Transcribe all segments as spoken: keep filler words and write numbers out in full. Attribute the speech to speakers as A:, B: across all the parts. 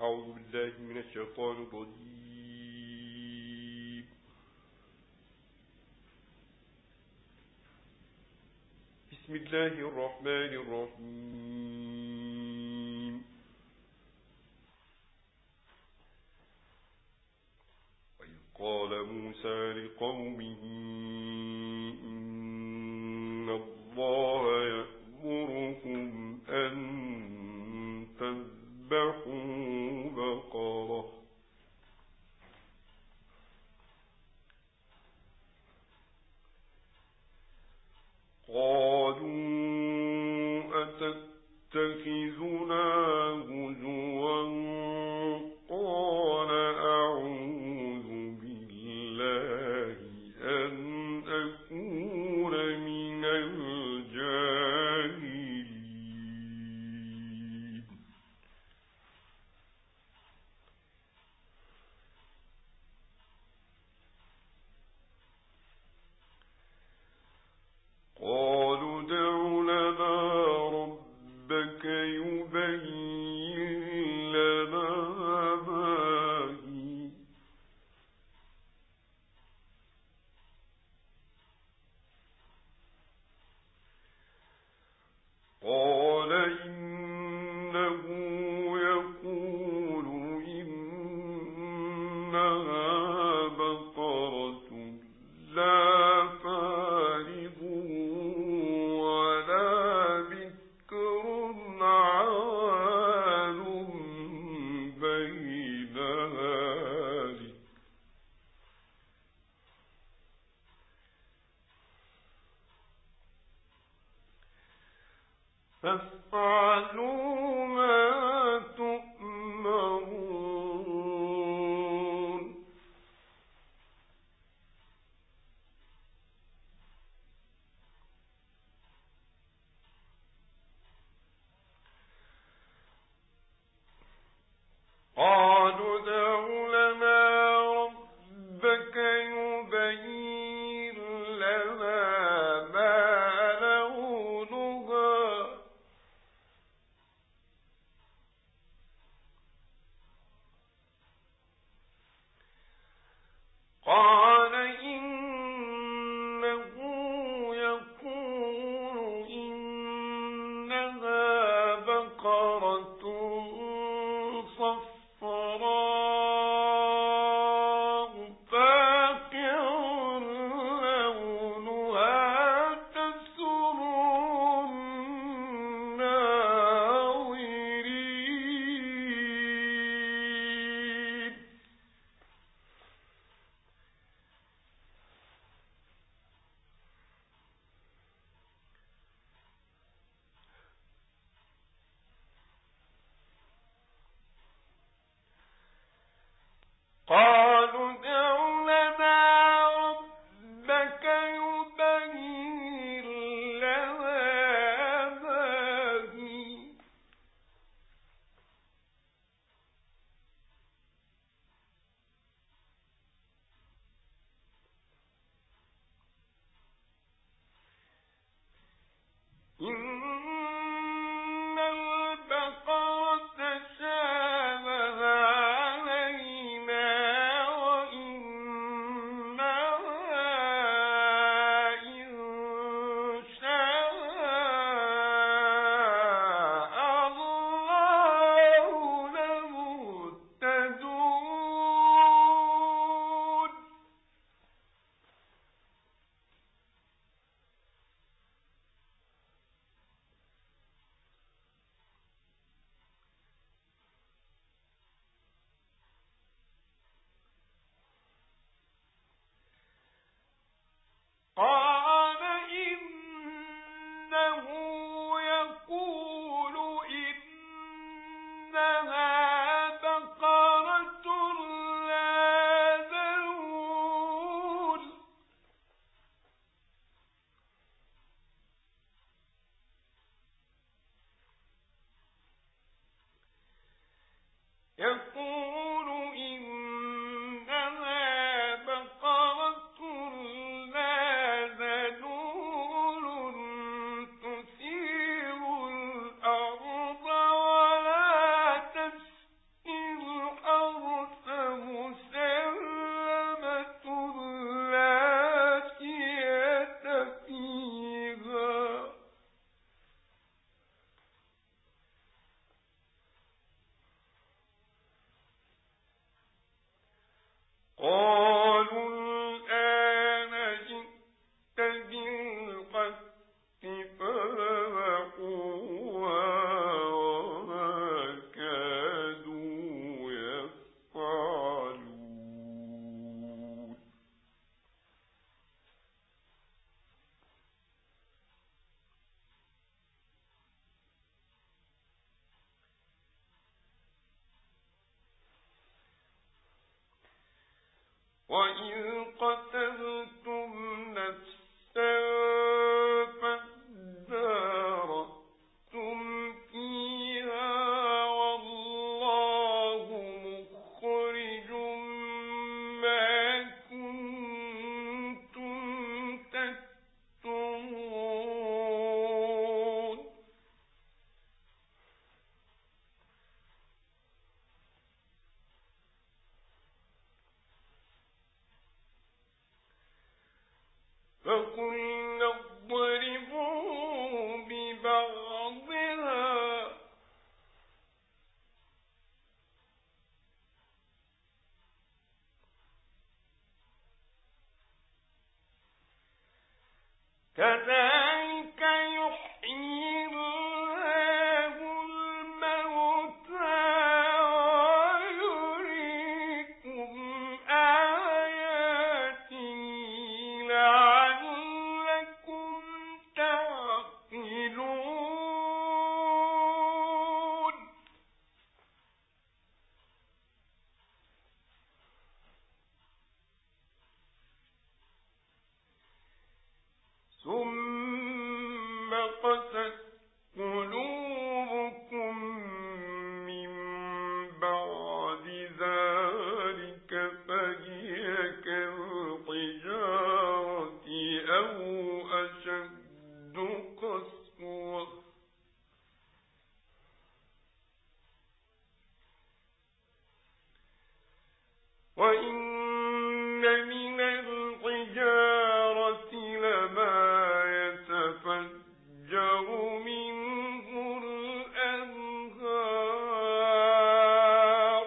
A: أعوذ بالله من الشيطان الرجيم. بسم الله الرحمن الرحيم. وإذ قال موسى لقومه إن الله يأمركم أن تذبحوا بقرة قالوا أتتخذنا هزوا قال أعوذ بالله أن أكون من الجاهلين. قالوا ادع لنا ربك يبين لنا ما هي قال إنه يقول إنها بقرة لا فارض ولا بكر عوان بين ذلك فافعلوا ما تؤمرون. قالوا ادع لنا ربك يبين لنا ما لونها قال إنه يقول إنها بقرة صفراء فاقع لونها تسر الناظرين. فقلنا اضربوا ببعضها كذلك يحيي الله الموتى ويريكم آياته لعلكم تعقلون. ثم قست قلوبكم من بعد ذلك فهي كالحجارة أو أشد قسوة وإن من الحجارة لما يتفجر منه الأنهار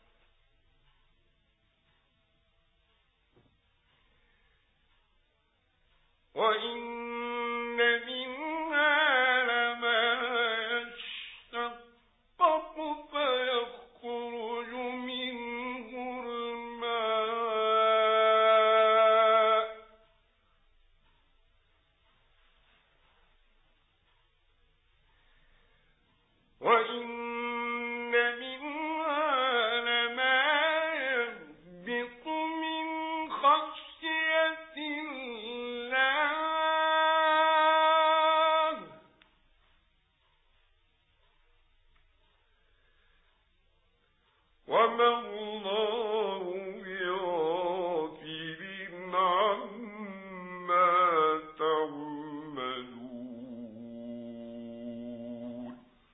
A: وإن منها لما يشقق فيخرج منه الماء وإن منها لما يهبط من خشية الله وما الله بغافل عما تعملون.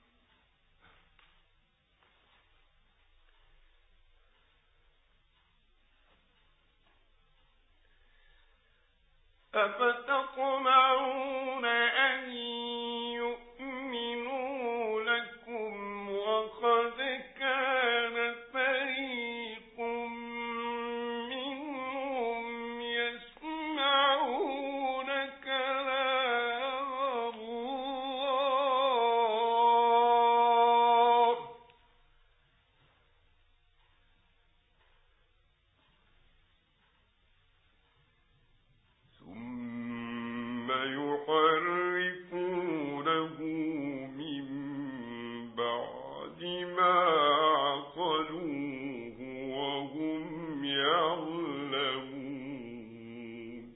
A: أفتطمعون أن يؤمنوا لكم وقد كان فريق منهم يسمعون كلام الله ثم يحرفونه من بعد ما عقلوه وهم يعلمون.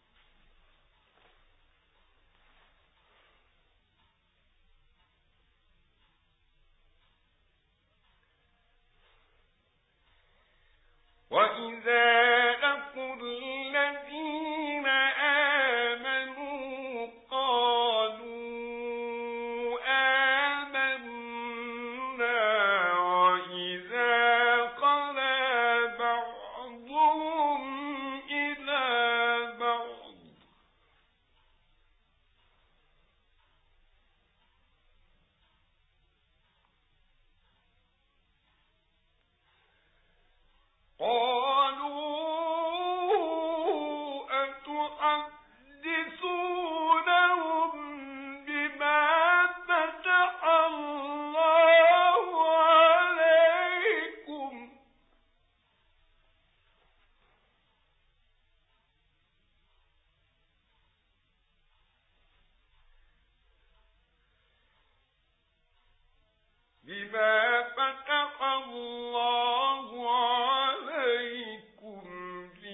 A: وإذا لقوا الذين آمنوا قالوا آمنا وإذا خلا بعضهم إلى بعض قالوا أتحدثونهم بما فتح الله عليكم بما فتح الله عليكم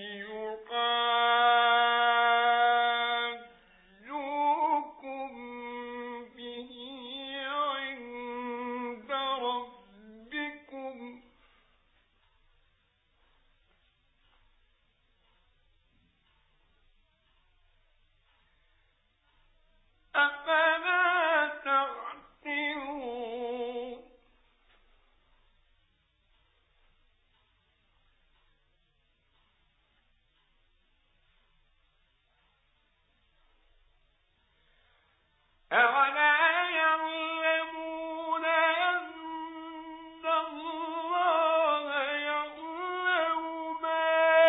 A: أولا يعلمون أن الله يعلم ما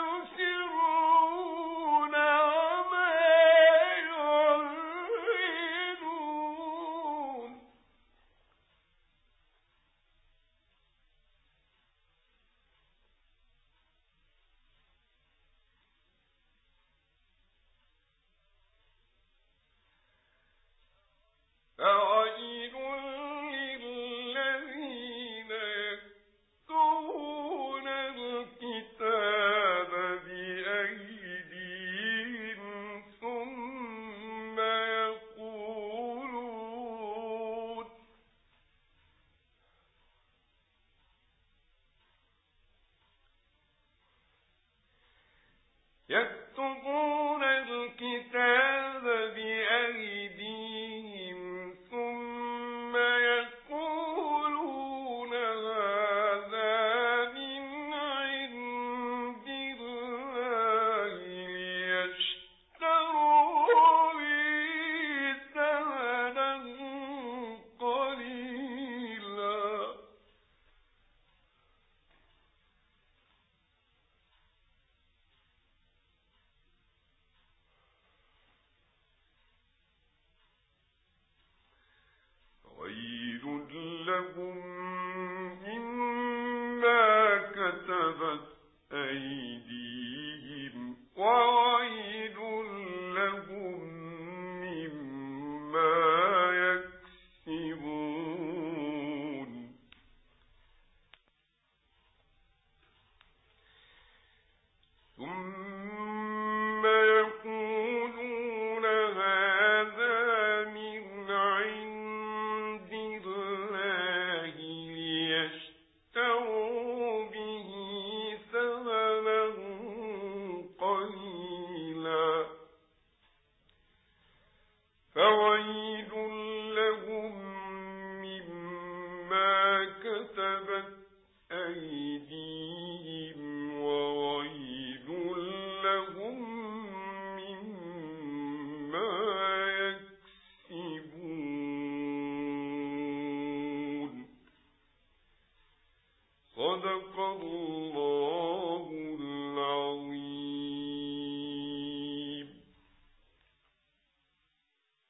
A: يسرون وما يعلنون فويل للذين يكتبون الكتاب بأيديهم ثم يقولون يكتبون الكتاب بأيديهم ثم يقولون هذا من عند الله ليشتروا به ثمنا قليلا ويل لهم مما كتبت أيديهم وويل لهم مما يكسبون ثم يقولون هذا من عند الله ليشتروا به ثمنا قليلا فويل لهم مما كتبت أيديهم وويل لهم مما يكسبون صدق الله